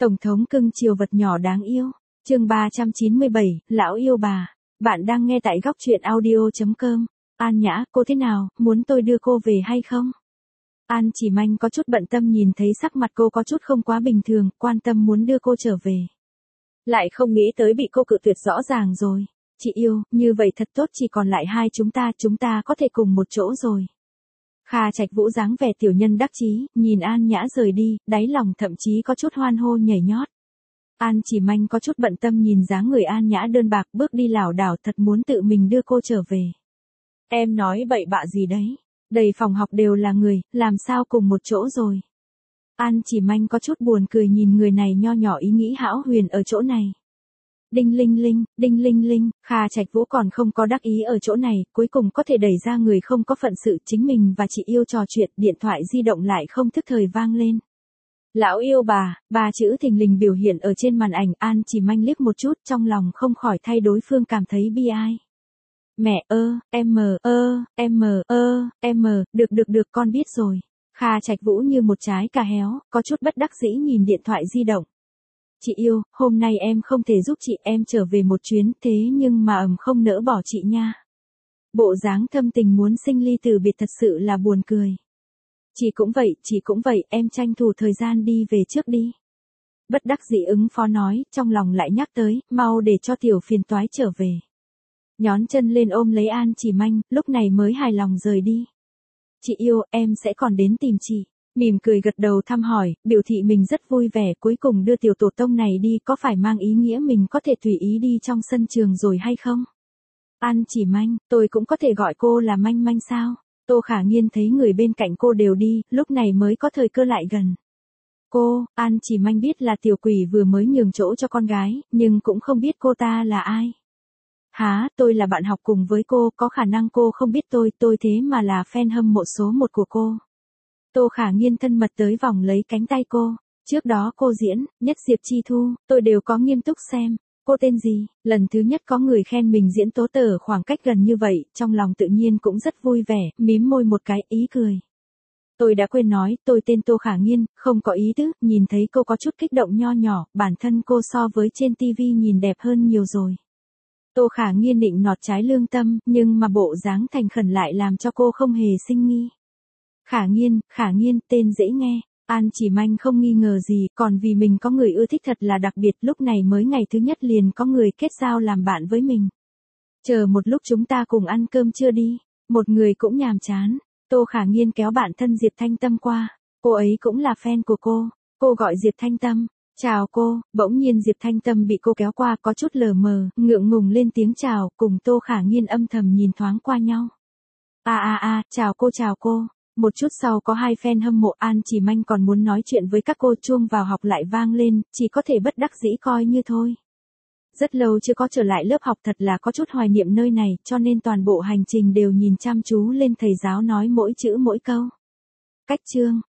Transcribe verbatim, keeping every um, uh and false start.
Tổng thống cưng chiều vật nhỏ đáng yêu. Chương ba trăm chín mươi bảy, lão yêu bà. Bạn đang nghe tại góc truyện audio chấm com. An Nhã, cô thế nào, muốn tôi đưa cô về hay không? An Chỉ Manh có chút bận tâm nhìn thấy sắc mặt cô có chút không quá bình thường, quan tâm muốn đưa cô trở về. Lại không nghĩ tới bị cô cự tuyệt rõ ràng rồi. Chị yêu, như vậy thật tốt, chỉ còn lại hai chúng ta, chúng ta có thể cùng một chỗ rồi. Kha Trạch Vũ dáng vẻ tiểu nhân đắc chí, nhìn An Nhã rời đi, đáy lòng thậm chí có chút hoan hô nhảy nhót. An Chỉ Manh có chút bận tâm nhìn dáng người An Nhã đơn bạc bước đi lảo đảo, thật muốn tự mình đưa cô trở về. Em nói bậy bạ gì đấy? Đầy phòng học đều là người, làm sao cùng một chỗ rồi? An Chỉ Manh có chút buồn cười nhìn người này nho nhỏ ý nghĩ hão huyền ở chỗ này. Đinh linh linh, đinh linh linh, Kha Trạch Vũ còn không có đắc ý ở chỗ này, cuối cùng có thể đẩy ra người không có phận sự, chính mình và chị yêu trò chuyện, điện thoại di động lại không thức thời vang lên. Lão yêu bà, ba chữ thình lình biểu hiện ở trên màn ảnh. An Chỉ Manh liếc một chút, trong lòng không khỏi thay đối phương cảm thấy bi ai. Mẹ ơ, em mờ, ơ, em mờ, ơ, em mờ, được được được con biết rồi. Kha Trạch Vũ như một trái cà héo, có chút bất đắc dĩ nhìn điện thoại di động. Chị yêu, hôm nay em không thể giúp chị, em trở về một chuyến, thế nhưng mà ầm không nỡ bỏ chị nha. Bộ dáng thâm tình muốn sinh ly từ biệt thật sự là buồn cười. Chị cũng vậy, chị cũng vậy, em tranh thủ thời gian đi về trước đi. Bất đắc dĩ ứng phó nói, trong lòng lại nhắc tới, mau để cho tiểu phiền toái trở về. Nhón chân lên ôm lấy An Chỉ Manh, lúc này mới hài lòng rời đi. Chị yêu, em sẽ còn đến tìm chị. Mỉm cười gật đầu thăm hỏi, biểu thị mình rất vui vẻ, cuối cùng đưa tiểu tổ tông này đi, có phải mang ý nghĩa mình có thể tùy ý đi trong sân trường rồi hay không? An Chỉ Manh, tôi cũng có thể gọi cô là Manh Manh sao? Tô Khả Nghiên thấy người bên cạnh cô đều đi, lúc này mới có thời cơ lại gần. Cô, An Chỉ Manh biết là tiểu quỷ vừa mới nhường chỗ cho con gái, nhưng cũng không biết cô ta là ai. Hả, tôi là bạn học cùng với cô, có khả năng cô không biết tôi, tôi thế mà là fan hâm mộ số một của cô. Tô Khả Nghiên thân mật tới vòng lấy cánh tay cô. Trước đó cô diễn, Nhất Diệp Chi Thu, tôi đều có nghiêm túc xem. Cô tên gì? Lần thứ nhất có người khen mình diễn tố tờ khoảng cách gần như vậy, trong lòng tự nhiên cũng rất vui vẻ, mím môi một cái, ý cười. Tôi đã quên nói, tôi tên Tô Khả Nghiên, không có ý tứ, nhìn thấy cô có chút kích động nho nhỏ, bản thân cô so với trên tivi nhìn đẹp hơn nhiều rồi. Tô Khả Nghiên định nọt trái lương tâm, nhưng mà bộ dáng thành khẩn lại làm cho cô không hề sinh nghi. Khả Nghiên, Khả Nghiên, tên dễ nghe. An Chỉ Manh không nghi ngờ gì, còn vì mình có người ưa thích thật là đặc biệt, lúc này mới ngày thứ nhất liền có người kết giao làm bạn với mình. Chờ một lúc chúng ta cùng ăn cơm trưa đi, một người cũng nhàm chán. Tô Khả Nghiên kéo bạn thân Diệp Thanh Tâm qua, cô ấy cũng là fan của cô, cô gọi Diệp Thanh Tâm. Chào cô, bỗng nhiên Diệp Thanh Tâm bị cô kéo qua có chút lờ mờ, ngượng ngùng lên tiếng chào, cùng Tô Khả Nghiên âm thầm nhìn thoáng qua nhau. A a a, chào cô chào cô. Một chút sau có hai fan hâm mộ. An Chỉ Manh còn muốn nói chuyện với các cô, chuông vào học lại vang lên, chỉ có thể bất đắc dĩ coi như thôi. Rất lâu chưa có trở lại lớp học, thật là có chút hoài niệm nơi này, cho nên toàn bộ hành trình đều nhìn chăm chú lên thầy giáo nói mỗi chữ mỗi câu. Cách chương,